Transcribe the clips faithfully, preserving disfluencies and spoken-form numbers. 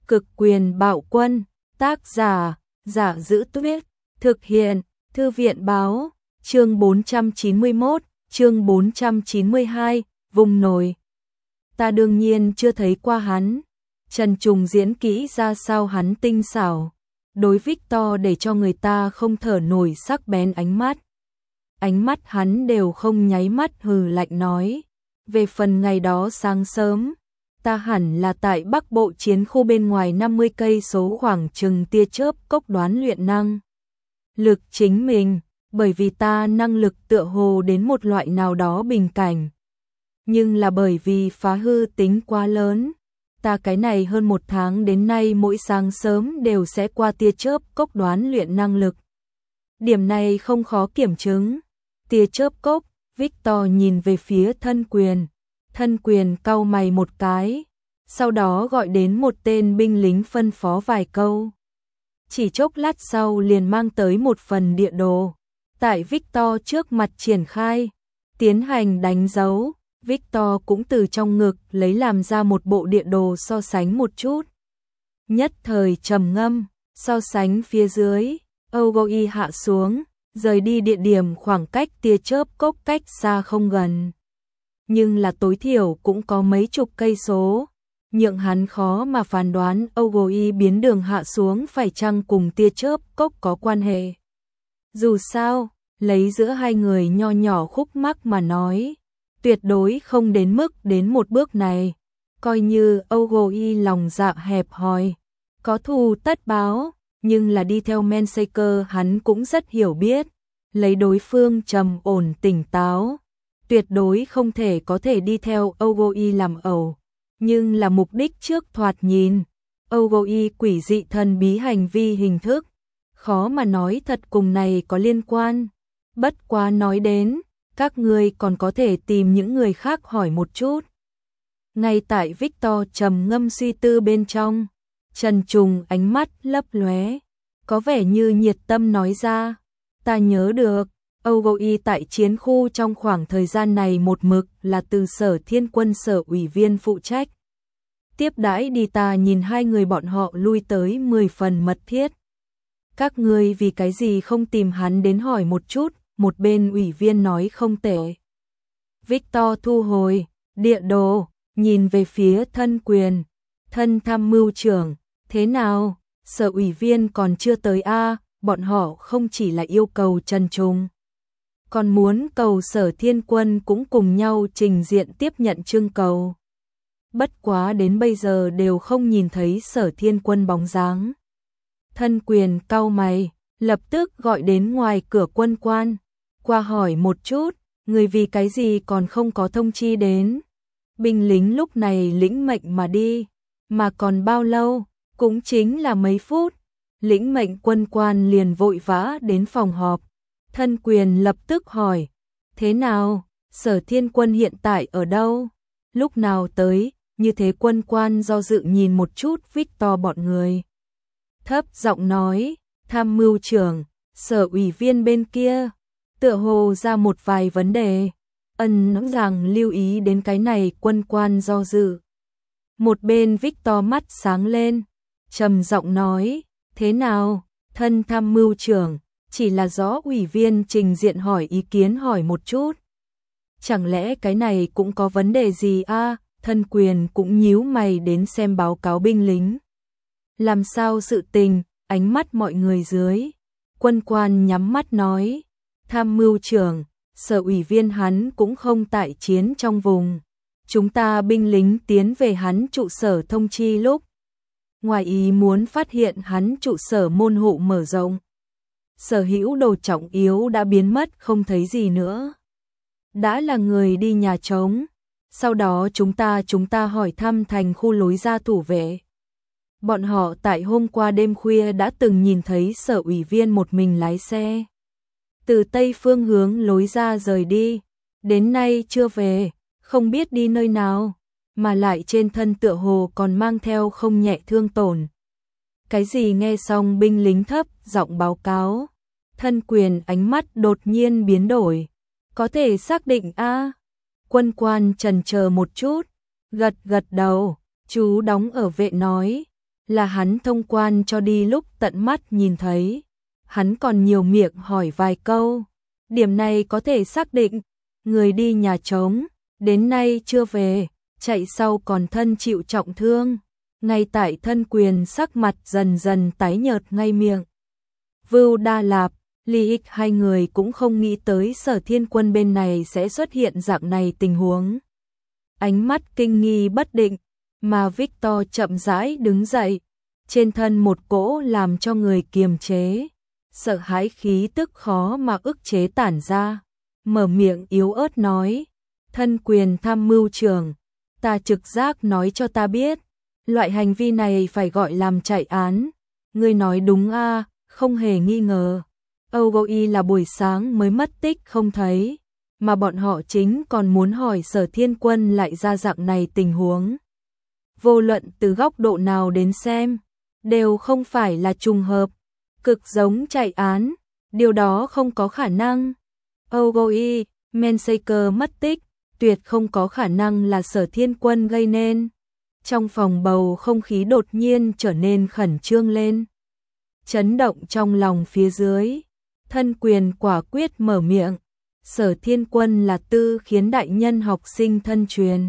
Cực quyền bạo quân, tác giả, Giả Giữ Tuyết, thực hiện, Thư viện báo, chương bốn trăm chín mươi mốt, chương bốn trăm chín mươi hai, vùng nổi. Ta đương nhiên chưa thấy qua hắn. Trần Trùng diễn kỹ ra sao hắn tinh xảo, đối Victor để cho người ta không thở nổi sắc bén ánh mắt. Ánh mắt hắn đều không nháy mắt hừ lạnh nói, về phần ngày đó sáng sớm, ta hẳn là tại Bắc Bộ chiến khu bên ngoài năm mươi cây số khoảng chừng tia chớp cốc đoán luyện năng lực chính mình, bởi vì ta năng lực tựa hồ đến một loại nào đó bình cảnh. Nhưng là bởi vì phá hư tính quá lớn, ta cái này hơn một tháng đến nay mỗi sáng sớm đều sẽ qua tia chớp cốc đoán luyện năng lực. Điểm này không khó kiểm chứng. Tia chớp cốc, Victor nhìn về phía Thân Quyền. Thân Quyền cau mày một cái, sau đó gọi đến một tên binh lính phân phó vài câu. Chỉ chốc lát sau liền mang tới một phần địa đồ, tại Victor trước mặt triển khai, tiến hành đánh dấu. Victor cũng từ trong ngực lấy làm ra một bộ địa đồ so sánh một chút. Nhất thời trầm ngâm, so sánh phía dưới, Ogoi hạ xuống, rời đi địa điểm khoảng cách tia chớp cốc cách xa không gần. Nhưng là tối thiểu cũng có mấy chục cây số, nhượng hắn khó mà phán đoán Ogoi biến đường hạ xuống phải chăng cùng tia chớp cốc có quan hệ. Dù sao, lấy giữa hai người nho nhỏ khúc mắc mà nói, tuyệt đối không đến mức đến một bước này. Coi như Ogoi lòng dạ hẹp hòi, có thù tất báo, nhưng là đi theo Mensaker hắn cũng rất hiểu biết, lấy đối phương trầm ổn tỉnh táo, tuyệt đối không thể có thể đi theo Ogoi làm ẩu. Nhưng là mục đích trước thoạt nhìn, Ogoi quỷ dị thần bí hành vi hình thức, khó mà nói thật cùng này có liên quan. Bất quá nói đến, các ngươi còn có thể tìm những người khác hỏi một chút. Ngay tại Victor trầm ngâm suy tư bên trong, Trần Trùng ánh mắt lấp lóe, có vẻ như nhiệt tâm nói ra, ta nhớ được, Ogoi tại chiến khu trong khoảng thời gian này một mực là từ Sở Thiên Quân sở ủy viên phụ trách. Tiếp đãi đi, ta nhìn hai người bọn họ lui tới mười phần mật thiết. Các ngươi vì cái gì không tìm hắn đến hỏi một chút? Một bên ủy viên nói không tệ. Victor thu hồi địa đồ, nhìn về phía Thân Quyền. Thân tham mưu trưởng, thế nào? Sở ủy viên còn chưa tới a? À, bọn họ không chỉ là yêu cầu Trần Trùng, còn muốn cầu Sở Thiên Quân cũng cùng nhau trình diện tiếp nhận trưng cầu. Bất quá đến bây giờ đều không nhìn thấy Sở Thiên Quân bóng dáng. Thân Quyền cau mày, lập tức gọi đến ngoài cửa quân quan, qua hỏi một chút, người vì cái gì còn không có thông chi đến. Binh lính lúc này lĩnh mệnh mà đi, mà còn bao lâu, cũng chính là mấy phút, lĩnh mệnh quân quan liền vội vã đến phòng họp. Thân Quyền lập tức hỏi, thế nào, Sở Thiên Quân hiện tại ở đâu, lúc nào tới? Như thế quân quan do dự nhìn một chút Victor bọn người, thấp giọng nói, tham mưu trưởng, sở ủy viên bên kia tựa hồ ra một vài vấn đề, ân nói rằng lưu ý đến cái này. Quân quan do dự, một bên Victor mắt sáng lên, trầm giọng nói, thế nào, thân tham mưu trưởng, chỉ là rõ ủy viên trình diện hỏi ý kiến hỏi một chút. Chẳng lẽ cái này cũng có vấn đề gì a? À? Thân Quyền cũng nhíu mày đến xem báo cáo binh lính. Làm sao sự tình, ánh mắt mọi người dưới. Quân quan nhắm mắt nói, tham mưu trưởng, sở ủy viên hắn cũng không tại chiến trong vùng. Chúng ta binh lính tiến về hắn trụ sở thông chi lúc, ngoài ý muốn phát hiện hắn trụ sở môn hộ mở rộng. Sở hữu đồ trọng yếu đã biến mất không thấy gì nữa. Đã là người đi nhà trống. Sau đó chúng ta chúng ta hỏi thăm thành khu lối ra thủ vệ. Bọn họ tại hôm qua đêm khuya đã từng nhìn thấy sở ủy viên một mình lái xe từ tây phương hướng lối ra rời đi, đến nay chưa về, không biết đi nơi nào, mà lại trên thân tựa hồ còn mang theo không nhẹ thương tổn. Cái gì? Nghe xong binh lính thấp giọng báo cáo. Thân Quyền ánh mắt đột nhiên biến đổi, có thể xác định a? À? Quân quan chần chờ một chút, gật gật đầu, chú đóng ở vệ nói, là hắn thông quan cho đi lúc tận mắt nhìn thấy. Hắn còn nhiều miệng hỏi vài câu. Điểm này có thể xác định, người đi nhà trống, đến nay chưa về, chạy sau còn thân chịu trọng thương. Ngay tại Thân Quyền sắc mặt dần dần tái nhợt ngay miệng. Vưu Đa Lạp, Ly Ích hai người cũng không nghĩ tới Sở Thiên Quân bên này sẽ xuất hiện dạng này tình huống. Ánh mắt kinh nghi bất định, mà Victor chậm rãi đứng dậy, trên thân một cỗ làm cho người kiềm chế, sợ hãi khí tức khó mà ức chế tản ra, mở miệng yếu ớt nói, Thân Quyền tham mưu trưởng, ta trực giác nói cho ta biết, loại hành vi này phải gọi làm chạy án, ngươi nói đúng a, à, không hề nghi ngờ. Ogoi là buổi sáng mới mất tích không thấy, mà bọn họ chính còn muốn hỏi Sở Thiên Quân lại ra dạng này tình huống. Vô luận từ góc độ nào đến xem, đều không phải là trùng hợp, cực giống chạy án, điều đó không có khả năng. Ogoi, Mensaker mất tích, tuyệt không có khả năng là Sở Thiên Quân gây nên. Trong phòng bầu không khí đột nhiên trở nên khẩn trương lên. Chấn động trong lòng phía dưới, Thân Quyền quả quyết mở miệng, Sở Thiên Quân là Tư Khiến đại nhân học sinh thân truyền.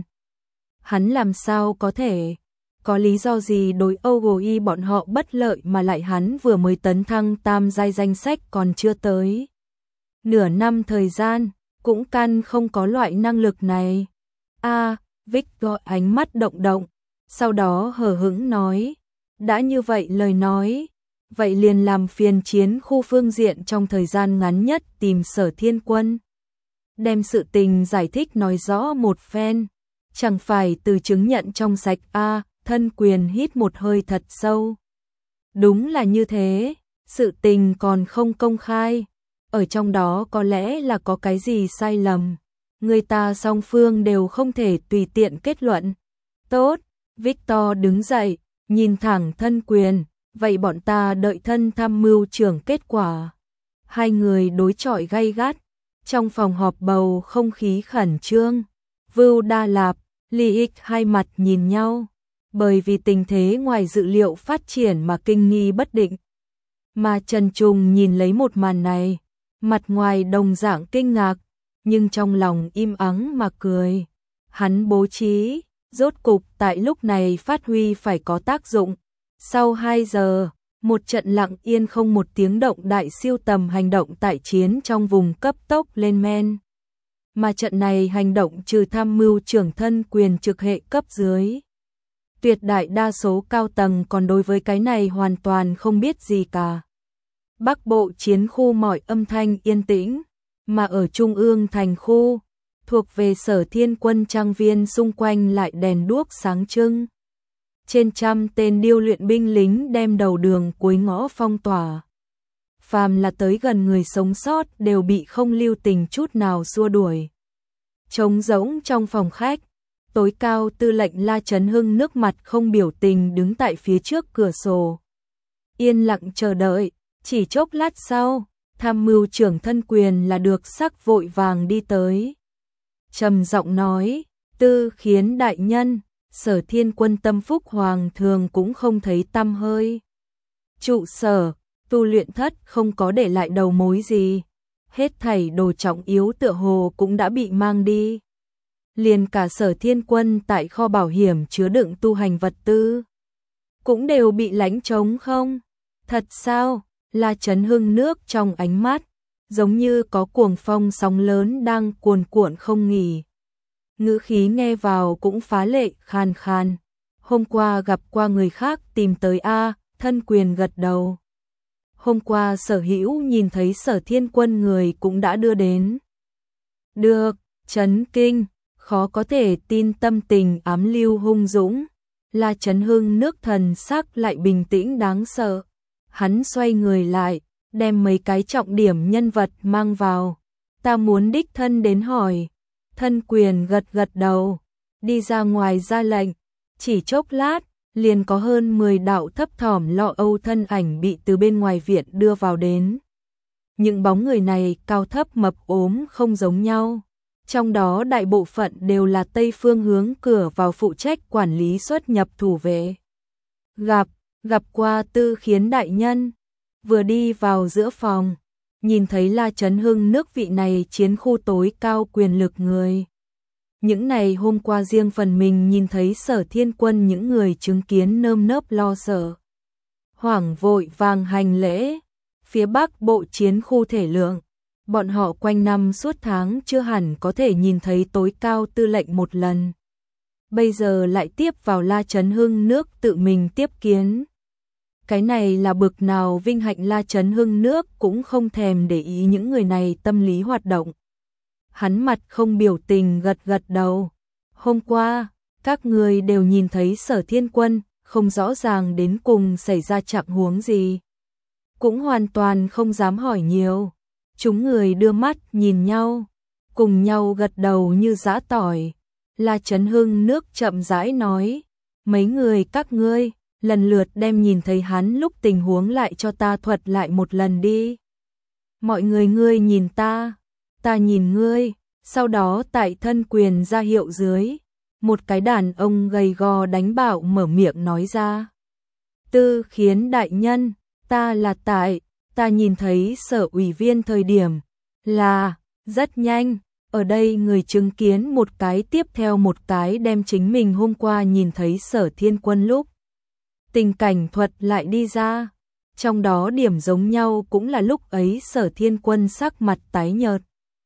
Hắn làm sao có thể, có lý do gì đối Ogoi bọn họ bất lợi mà lại hắn vừa mới tấn thăng tam giai danh sách còn chưa tới. Nửa năm thời gian, cũng căn không có loại năng lực này. A, à, Victor ánh mắt động động, sau đó hờ hững nói, đã như vậy lời nói, vậy liền làm phiền chiến khu phương diện trong thời gian ngắn nhất tìm Sở Thiên Quân. Đem sự tình giải thích nói rõ một phen, chẳng phải từ chứng nhận trong sạch a, à, Thân Quyền hít một hơi thật sâu. Đúng là như thế, sự tình còn không công khai, ở trong đó có lẽ là có cái gì sai lầm, người ta song phương đều không thể tùy tiện kết luận. Tốt, Victor đứng dậy, nhìn thẳng Thân Quyền, vậy bọn ta đợi thân tham mưu trưởng kết quả. Hai người đối chọi gay gắt, trong phòng họp bầu không khí khẩn trương. Vưu Đa Lạp, Ly Ích hai mặt nhìn nhau, bởi vì tình thế ngoài dự liệu phát triển mà kinh nghi bất định. Mà Trần Trùng nhìn lấy một màn này, mặt ngoài đồng dạng kinh ngạc, nhưng trong lòng im ắng mà cười. Hắn bố trí, rốt cục tại lúc này phát huy phải có tác dụng. Sau hai giờ, một trận lặng yên không một tiếng động đại siêu tầm hành động tại chiến trong vùng cấp tốc lên men. Mà trận này hành động trừ tham mưu trưởng Thân Quyền trực hệ cấp dưới. Tuyệt đại đa số cao tầng còn đối với cái này hoàn toàn không biết gì cả. Bắc Bộ chiến khu mọi âm thanh yên tĩnh, mà ở Trung ương thành khu, thuộc về Sở Thiên Quân trang viên xung quanh lại đèn đuốc sáng trưng. Trên trăm tên điêu luyện binh lính đem đầu đường cuối ngõ phong tỏa. Phàm là tới gần người sống sót đều bị không lưu tình chút nào xua đuổi. Trống rỗng trong phòng khách, tối cao tư lệnh La Chấn Hưng nước mặt không biểu tình đứng tại phía trước cửa sổ. Yên lặng chờ đợi, chỉ chốc lát sau, tham mưu trưởng Thân Quyền là được sắc vội vàng đi tới. Trầm giọng nói, Tư Khiến đại nhân, Sở Thiên Quân tâm phúc hoàng thường cũng không thấy tăm hơi. Trụ sở, tu luyện thất không có để lại đầu mối gì. Hết thảy đồ trọng yếu tựa hồ cũng đã bị mang đi. Liền cả Sở Thiên Quân tại kho bảo hiểm chứa đựng tu hành vật tư cũng đều bị lãnh trống không? Thật sao? La Chấn Hưng nước trong ánh mắt, giống như có cuồng phong sóng lớn đang cuồn cuộn không nghỉ. Ngữ khí nghe vào cũng phá lệ khan khan. Hôm qua gặp qua người khác tìm tới a, Thân Quyền gật đầu. Hôm qua Sở Hữu nhìn thấy Sở Thiên Quân người cũng đã đưa đến. Được, chấn kinh, khó có thể tin tâm tình ám lưu hung dũng. La Chấn Hưng nước thần sắc lại bình tĩnh đáng sợ. Hắn xoay người lại, đem mấy cái trọng điểm nhân vật mang vào. Ta muốn đích thân đến hỏi. Thân Quyền gật gật đầu, đi ra ngoài ra lệnh, chỉ chốc lát, liền có hơn mười đạo thấp thỏm lo âu thân ảnh bị từ bên ngoài viện đưa vào đến. Những bóng người này cao thấp mập ốm không giống nhau, trong đó đại bộ phận đều là Tây phương hướng cửa vào phụ trách quản lý xuất nhập thủ vệ. Gặp, gặp qua Tư Khiến đại nhân. Vừa đi vào giữa phòng, nhìn thấy La Chấn Hưng nước vị này chiến khu tối cao quyền lực người. Những này hôm qua riêng phần mình nhìn thấy Sở Thiên Quân, những người chứng kiến nơm nớp lo sợ. Hoảng vội vàng hành lễ. Phía Bắc bộ chiến khu thể lượng, bọn họ quanh năm suốt tháng chưa hẳn có thể nhìn thấy tối cao tư lệnh một lần. Bây giờ lại tiếp vào La Chấn Hưng nước tự mình tiếp kiến. Cái này là bực nào vinh hạnh. La Chấn Hưng nước cũng không thèm để ý những người này tâm lý hoạt động. Hắn mặt không biểu tình gật gật đầu. Hôm qua, các người đều nhìn thấy Sở Thiên Quân, không rõ ràng đến cùng xảy ra trạng huống gì. Cũng hoàn toàn không dám hỏi nhiều. Chúng người đưa mắt nhìn nhau, cùng nhau gật đầu như giã tỏi. La Chấn Hưng nước chậm rãi nói, mấy người các ngươi, lần lượt đem nhìn thấy hắn lúc tình huống lại cho ta thuật lại một lần đi. Mọi người ngươi nhìn ta, ta nhìn ngươi, sau đó tại thân quyền ra hiệu dưới. Một cái đàn ông gầy gò đánh bạo mở miệng nói ra. Tư Khiến đại nhân, ta là tại, ta nhìn thấy Sở ủy viên thời điểm, là, rất nhanh, ở đây người chứng kiến một cái tiếp theo một cái đem chính mình hôm qua nhìn thấy Sở Thiên Quân lúc. Tình cảnh thuật lại đi ra, trong đó điểm giống nhau cũng là lúc ấy Sở Thiên Quân sắc mặt tái nhợt.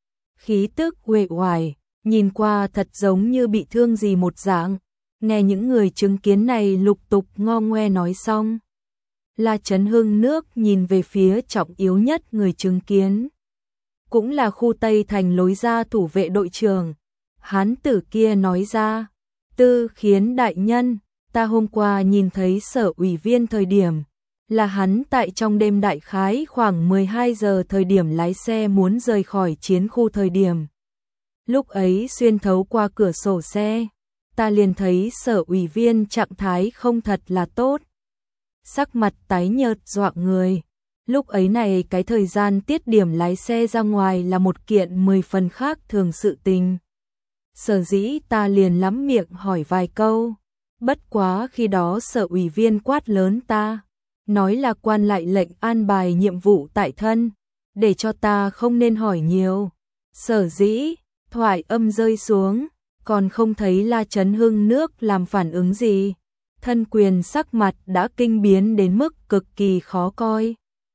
Khí tức uể oải, nhìn qua thật giống như bị thương gì một dạng. Nghe những người chứng kiến này lục tục ngo ngoe nói xong, La Chấn Hưng nước nhìn về phía trọng yếu nhất người chứng kiến. Cũng là khu Tây Thành lối ra thủ vệ đội trưởng. Hán tử kia nói ra, Tư Khiến đại nhân, ta hôm qua nhìn thấy Sở ủy viên thời điểm, là hắn tại trong đêm đại khái khoảng mười hai giờ thời điểm lái xe muốn rời khỏi chiến khu thời điểm. Lúc ấy xuyên thấu qua cửa sổ xe, ta liền thấy Sở ủy viên trạng thái không thật là tốt. Sắc mặt tái nhợt dọa người. Lúc ấy này cái thời gian tiết điểm lái xe ra ngoài là một kiện mười phần khác thường sự tình. Sở dĩ ta liền lắm miệng hỏi vài câu. Bất quá khi đó Sở ủy viên quát lớn ta, nói là quan lại lệnh an bài nhiệm vụ tại thân, để cho ta không nên hỏi nhiều. Sở dĩ, thoại âm rơi xuống, còn không thấy La Chấn Hưng nước làm phản ứng gì. Thân quyền sắc mặt đã kinh biến đến mức cực kỳ khó coi.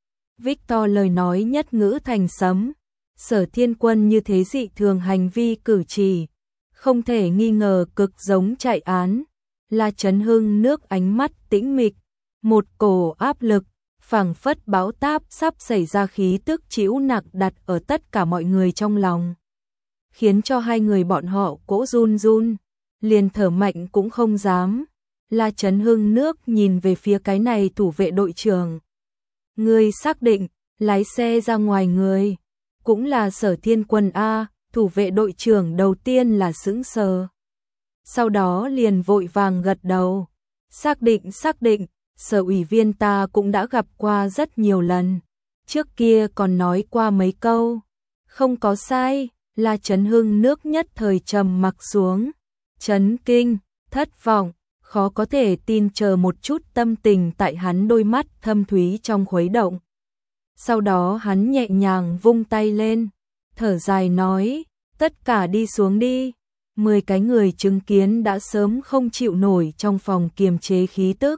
Victor lời nói nhất ngữ thành sấm. Sở Thiên Quân như thế dị thường hành vi cử chỉ, không thể nghi ngờ cực giống chạy án. La Chấn Hưng nước ánh mắt tĩnh mịch, một cổ áp lực, phảng phất bão táp sắp xảy ra khí tức trĩu nặng đặt ở tất cả mọi người trong lòng. Khiến cho hai người bọn họ cỗ run run, liền thở mạnh cũng không dám. La Chấn Hưng nước nhìn về phía cái này thủ vệ đội trưởng. Ngươi xác định, lái xe ra ngoài người, cũng là Sở Thiên Quân A. Thủ vệ đội trưởng đầu tiên là sững sờ. Sau đó liền vội vàng gật đầu. Xác định, xác định, Sở ủy viên ta cũng đã gặp qua rất nhiều lần. Trước kia còn nói qua mấy câu. Không có sai, La Chấn Hưng nước nhất thời trầm mặc xuống. Chấn kinh, thất vọng, khó có thể tin, chờ một chút tâm tình tại hắn đôi mắt thâm thúy trong khuấy động. Sau đó hắn nhẹ nhàng vung tay lên, thở dài nói, tất cả đi xuống đi. Mười cái người chứng kiến đã sớm không chịu nổi trong phòng kiềm chế khí tức.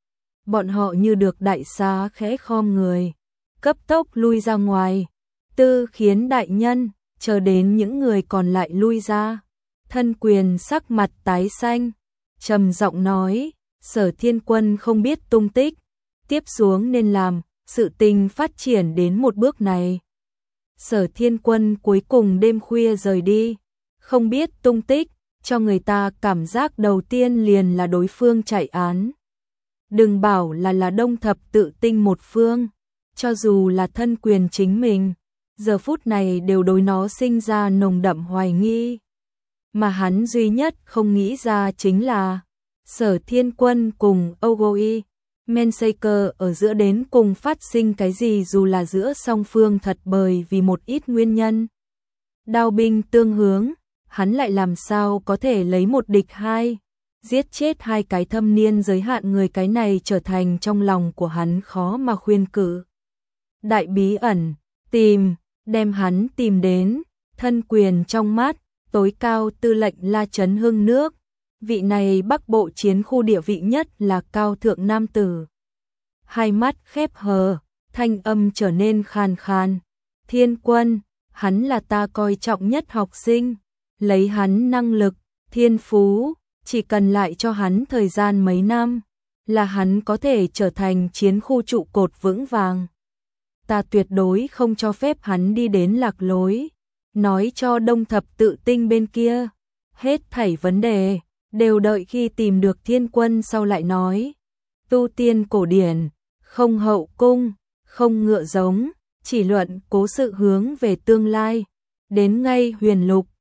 Bọn họ như được đại xá khẽ khom người, cấp tốc lui ra ngoài. Tư Khiến đại nhân, chờ đến những người còn lại lui ra. Thân quyền sắc mặt tái xanh, trầm giọng nói, Sở Thiên Quân không biết tung tích, tiếp xuống nên làm, sự tình phát triển đến một bước này. Sở Thiên Quân cuối cùng đêm khuya rời đi, không biết tung tích, cho người ta cảm giác đầu tiên liền là đối phương chạy án. Đừng bảo là là Đông Thập tự tinh một phương, cho dù là thân quyền chính mình, giờ phút này đều đối nó sinh ra nồng đậm hoài nghi. Mà hắn duy nhất không nghĩ ra chính là Sở Thiên Quân cùng Ogoi Mensaker ở giữa đến cùng phát sinh cái gì, dù là giữa song phương thật bởi vì một ít nguyên nhân. Đao binh tương hướng, hắn lại làm sao có thể lấy một địch hai. giết chết hai cái thâm niên giới hạn người, cái này trở thành trong lòng của hắn khó mà khuyên cử. Đại bí ẩn, tìm, đem hắn tìm đến, thân quyền trong mắt, tối cao tư lệnh La Trấn Hưng nước. Vị này Bắc Bộ chiến khu địa vị nhất là cao thượng nam tử. Hai mắt khép hờ, thanh âm trở nên khàn khàn. Thiên Quân, hắn là ta coi trọng nhất học sinh. Lấy hắn năng lực, thiên phú, chỉ cần lại cho hắn thời gian mấy năm, là hắn có thể trở thành chiến khu trụ cột vững vàng. Ta tuyệt đối không cho phép hắn đi đến lạc lối. Nói cho Đông Thập Tự Tinh bên kia, hết thảy vấn đề đều đợi khi tìm được Thiên Quân sau lại nói. Tu tiên cổ điển, không hậu cung, không ngựa giống, chỉ luận cố sự hướng về tương lai. Đến ngay huyền lục,